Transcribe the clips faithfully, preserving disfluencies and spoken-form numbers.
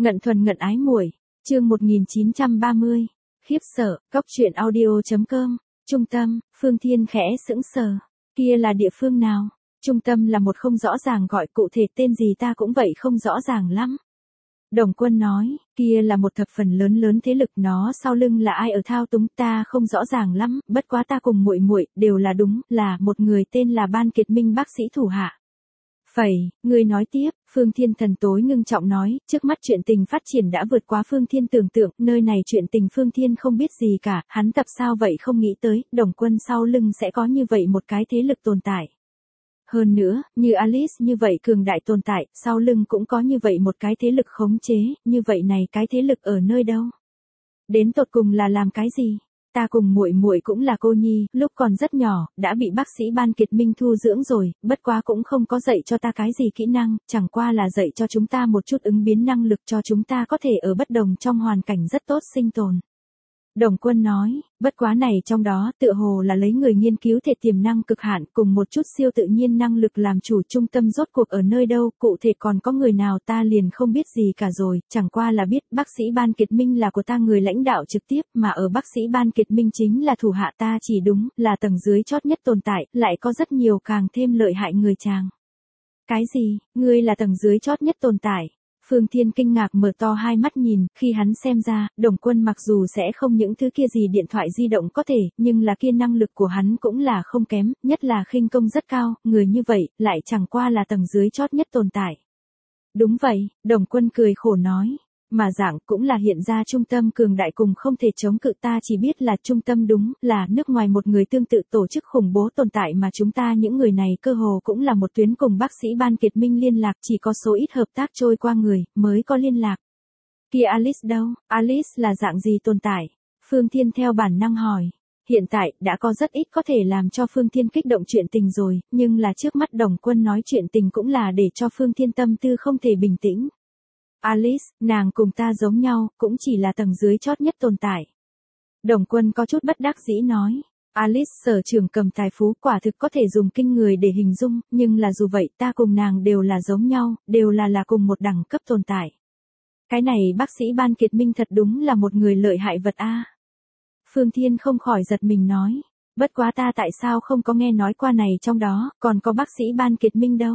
Ngận thuần ngận ái muội, chương một nghìn chín trăm ba mươi, khiếp sợ, cóc truyện audio.com, trung tâm, Phương Thiên khẽ sững sờ, kia là địa phương nào? Trung tâm là một không rõ ràng gọi cụ thể tên gì ta cũng vậy không rõ ràng lắm. Đồng Quân nói, kia là một thập phần lớn lớn thế lực, nó sau lưng là ai ở thao túng ta không rõ ràng lắm, bất quá ta cùng muội muội đều là đúng, là một người tên là Ban Kiệt Minh bác sĩ thủ hạ. Phẩy, người nói tiếp, Phương Thiên thần tối ngưng trọng nói, trước mắt chuyện tình phát triển đã vượt quá Phương Thiên tưởng tượng, nơi này chuyện tình Phương Thiên không biết gì cả, hắn tập sao vậy không nghĩ tới, Đồng Quân sau lưng sẽ có như vậy một cái thế lực tồn tại. Hơn nữa, như Alice như vậy cường đại tồn tại, sau lưng cũng có như vậy một cái thế lực khống chế, như vậy này cái thế lực ở nơi đâu? Đến tột cùng là làm cái gì? Ta cùng muội muội cũng là cô nhi, lúc còn rất nhỏ, đã bị bác sĩ Ban Kiệt Minh thu dưỡng rồi, bất quá cũng không có dạy cho ta cái gì kỹ năng, chẳng qua là dạy cho chúng ta một chút ứng biến năng lực cho chúng ta có thể ở bất đồng trong hoàn cảnh rất tốt sinh tồn. Đồng Quân nói, bất quá này trong đó tựa hồ là lấy người nghiên cứu thể tiềm năng cực hạn cùng một chút siêu tự nhiên năng lực làm chủ, trung tâm rốt cuộc ở nơi đâu, cụ thể còn có người nào ta liền không biết gì cả rồi, chẳng qua là biết bác sĩ Ban Kiệt Minh là của ta người lãnh đạo trực tiếp, mà ở bác sĩ Ban Kiệt Minh chính là thủ hạ ta, chỉ đúng là tầng dưới chót nhất tồn tại, lại có rất nhiều càng thêm lợi hại người chàng. Cái gì, ngươi là tầng dưới chót nhất tồn tại? Phương Thiên kinh ngạc mở to hai mắt nhìn, khi hắn xem ra, Đồng Quân mặc dù sẽ không những thứ kia gì điện thoại di động có thể, nhưng là kia năng lực của hắn cũng là không kém, nhất là khinh công rất cao, người như vậy, lại chẳng qua là tầng dưới chót nhất tồn tại. Đúng vậy, Đồng Quân cười khổ nói, mà dạng cũng là hiện ra trung tâm cường đại cùng không thể chống cự, ta chỉ biết là trung tâm đúng là nước ngoài một người tương tự tổ chức khủng bố tồn tại, mà chúng ta những người này cơ hồ cũng là một tuyến cùng bác sĩ Ban Kiệt Minh liên lạc, chỉ có số ít hợp tác trôi qua người mới có liên lạc. Kia Alice đâu? Alice là dạng gì tồn tại? Phương Thiên theo bản năng hỏi. Hiện tại, đã có rất ít có thể làm cho Phương Thiên kích động chuyện tình rồi, nhưng là trước mắt Đồng Quân nói chuyện tình cũng là để cho Phương Thiên tâm tư không thể bình tĩnh. Alice, nàng cùng ta giống nhau, cũng chỉ là tầng dưới chót nhất tồn tại. Đồng Quân có chút bất đắc dĩ nói. Alice sở trường cầm tài phú quả thực có thể dùng kinh người để hình dung, nhưng là dù vậy ta cùng nàng đều là giống nhau, đều là là cùng một đẳng cấp tồn tại. Cái này bác sĩ Ban Kiệt Minh thật đúng là một người lợi hại vật a. Phương Thiên không khỏi giật mình nói. Bất quá ta tại sao không có nghe nói qua này trong đó, còn có bác sĩ Ban Kiệt Minh đâu.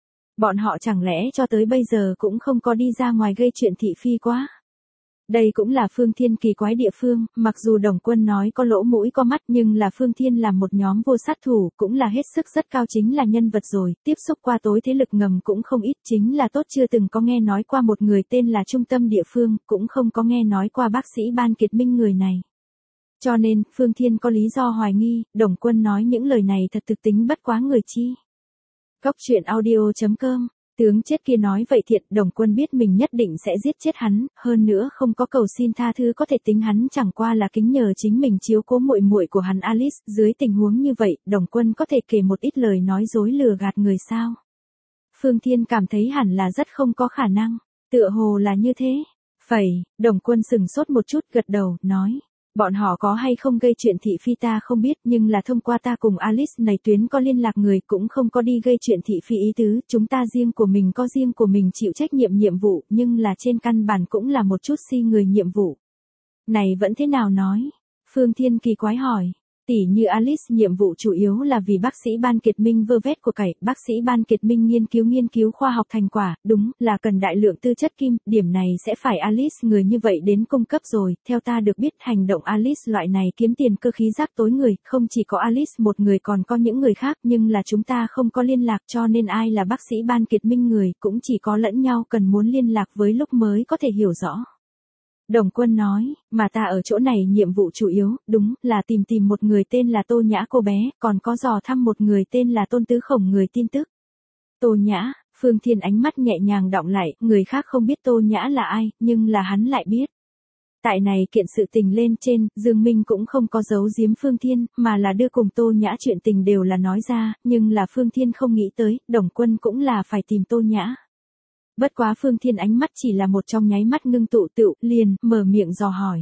Bọn họ chẳng lẽ cho tới bây giờ cũng không có đi ra ngoài gây chuyện thị phi quá. Đây cũng là Phương Thiên kỳ quái địa phương, mặc dù Đồng Quân nói có lỗ mũi có mắt nhưng là Phương Thiên làm một nhóm vô sát thủ cũng là hết sức rất cao, chính là nhân vật rồi, tiếp xúc qua tối thế lực ngầm cũng không ít, chính là tốt chưa từng có nghe nói qua một người tên là trung tâm địa phương, cũng không có nghe nói qua bác sĩ Ban Kiệt Minh người này. Cho nên, Phương Thiên có lý do hoài nghi, Đồng Quân nói những lời này thật thực tính bất quá người chi. Cóc truyện audio.com, tướng chết kia nói vậy thiệt, Đồng Quân biết mình nhất định sẽ giết chết hắn, hơn nữa không có cầu xin tha thứ có thể tính hắn chẳng qua là kính nhờ chính mình chiếu cố muội muội của hắn Alice, dưới tình huống như vậy, Đồng Quân có thể kể một ít lời nói dối lừa gạt người sao? Phương Thiên cảm thấy hẳn là rất không có khả năng, tựa hồ là như thế. Phẩy, Đồng Quân sừng sốt một chút gật đầu, nói. Bọn họ có hay không gây chuyện thị phi ta không biết, nhưng là thông qua ta cùng Alice này tuyến có liên lạc người cũng không có đi gây chuyện thị phi ý tứ, chúng ta riêng của mình có riêng của mình chịu trách nhiệm nhiệm vụ, nhưng là trên căn bản cũng là một chút si người nhiệm vụ. Này vẫn thế nào nói? Phương Thiên kỳ quái hỏi. Tỷ như Alice nhiệm vụ chủ yếu là vì bác sĩ Ban Kiệt Minh vơ vét của cải, bác sĩ Ban Kiệt Minh nghiên cứu nghiên cứu khoa học thành quả, đúng là cần đại lượng tư chất kim, điểm này sẽ phải Alice người như vậy đến cung cấp rồi, theo ta được biết hành động Alice loại này kiếm tiền cơ khí rác tối người, không chỉ có Alice một người còn có những người khác, nhưng là chúng ta không có liên lạc cho nên ai là bác sĩ Ban Kiệt Minh người, cũng chỉ có lẫn nhau cần muốn liên lạc với lúc mới có thể hiểu rõ. Đồng Quân nói, mà ta ở chỗ này nhiệm vụ chủ yếu, đúng, là tìm tìm một người tên là Tô Nhã cô bé, còn có dò thăm một người tên là Tôn Tứ Khổng người tin tức. Tô Nhã, Phương Thiên ánh mắt nhẹ nhàng đọng lại, người khác không biết Tô Nhã là ai, nhưng là hắn lại biết. Tại này kiện sự tình lên trên, Dương Minh cũng không có giấu giếm Phương Thiên, mà là đưa cùng Tô Nhã chuyện tình đều là nói ra, nhưng là Phương Thiên không nghĩ tới, Đồng Quân cũng là phải tìm Tô Nhã. Bất quá Phương Thiên ánh mắt chỉ là một trong nháy mắt ngưng tụ tựu, liền, mở miệng dò hỏi.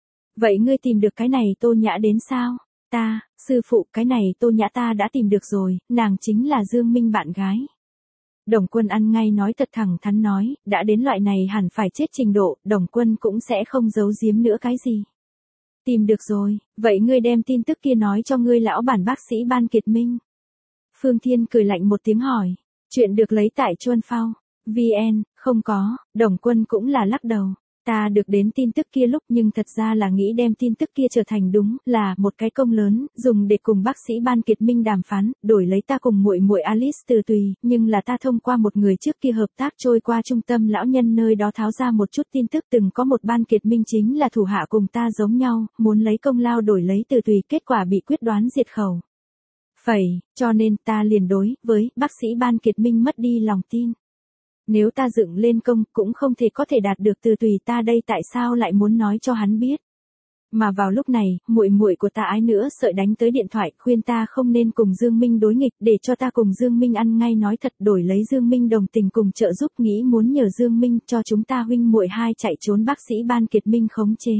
Vậy ngươi tìm được cái này Tô Nhã đến sao? Ta, sư phụ, cái này Tô Nhã ta đã tìm được rồi, nàng chính là Dương Minh bạn gái. Đồng Quân ăn ngay nói thật thẳng thắn nói, đã đến loại này hẳn phải chết trình độ, Đồng Quân cũng sẽ không giấu giếm nữa cái gì. Tìm được rồi, vậy ngươi đem tin tức kia nói cho ngươi lão bản bác sĩ Ban Kiệt Minh. Phương Thiên cười lạnh một tiếng hỏi, chuyện được lấy tại Chuan Phao, vê en, không có, Đồng Quân cũng là lắc đầu. Ta được đến tin tức kia lúc nhưng thật ra là nghĩ đem tin tức kia trở thành đúng là một cái công lớn, dùng để cùng bác sĩ Ban Kiệt Minh đàm phán, đổi lấy ta cùng muội muội Alice Từ Tùy, nhưng là ta thông qua một người trước kia hợp tác trôi qua trung tâm lão nhân nơi đó tháo ra một chút tin tức từng có một Ban Kiệt Minh chính là thủ hạ cùng ta giống nhau, muốn lấy công lao đổi lấy Từ Tùy, kết quả bị quyết đoán diệt khẩu. Phẩy, cho nên ta liền đối với bác sĩ Ban Kiệt Minh mất đi lòng tin. Nếu ta dựng lên công cũng không thể có thể đạt được Từ Tùy, ta đây tại sao lại muốn nói cho hắn biết. Mà vào lúc này, muội muội của ta ái nữa sợi đánh tới điện thoại khuyên ta không nên cùng Dương Minh đối nghịch, để cho ta cùng Dương Minh ăn ngay nói thật, đổi lấy Dương Minh đồng tình cùng trợ giúp, nghĩ muốn nhờ Dương Minh cho chúng ta huynh muội hai chạy trốn bác sĩ Ban Kiệt Minh khống chế.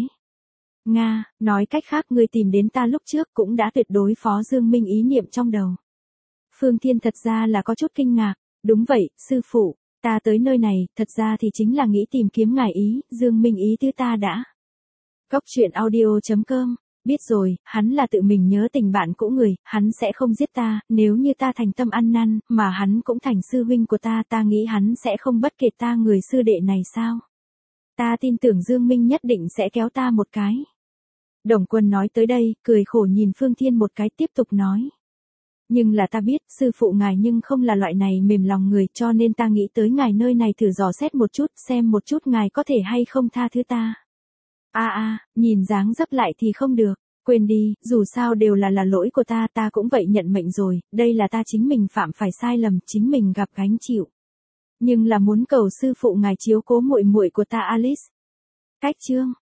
Nga, nói cách khác ngươi tìm đến ta lúc trước cũng đã tuyệt đối phó Dương Minh ý niệm trong đầu. Phương Thiên thật ra là có chút kinh ngạc, đúng vậy, sư phụ. Ta tới nơi này, thật ra thì chính là nghĩ tìm kiếm ngài ý, Dương Minh ý tứ ta đã. Cóc truyện audio chấm com, biết rồi, hắn là tự mình nhớ tình bạn cũ người, hắn sẽ không giết ta, nếu như ta thành tâm ăn năn, mà hắn cũng thành sư huynh của ta, ta nghĩ hắn sẽ không bất kể ta người sư đệ này sao. Ta tin tưởng Dương Minh nhất định sẽ kéo ta một cái. Đồng Quân nói tới đây, cười khổ nhìn Phương Thiên một cái, tiếp tục nói. Nhưng là ta biết, sư phụ ngài nhưng không là loại này mềm lòng người, cho nên ta nghĩ tới ngài nơi này thử dò xét một chút, xem một chút ngài có thể hay không tha thứ ta. A a, nhìn dáng dấp lại thì không được, quên đi, dù sao đều là là lỗi của ta, ta cũng vậy nhận mệnh rồi, đây là ta chính mình phạm phải sai lầm, chính mình gặp gánh chịu. Nhưng là muốn cầu sư phụ ngài chiếu cố muội muội của ta Alice. Cách chương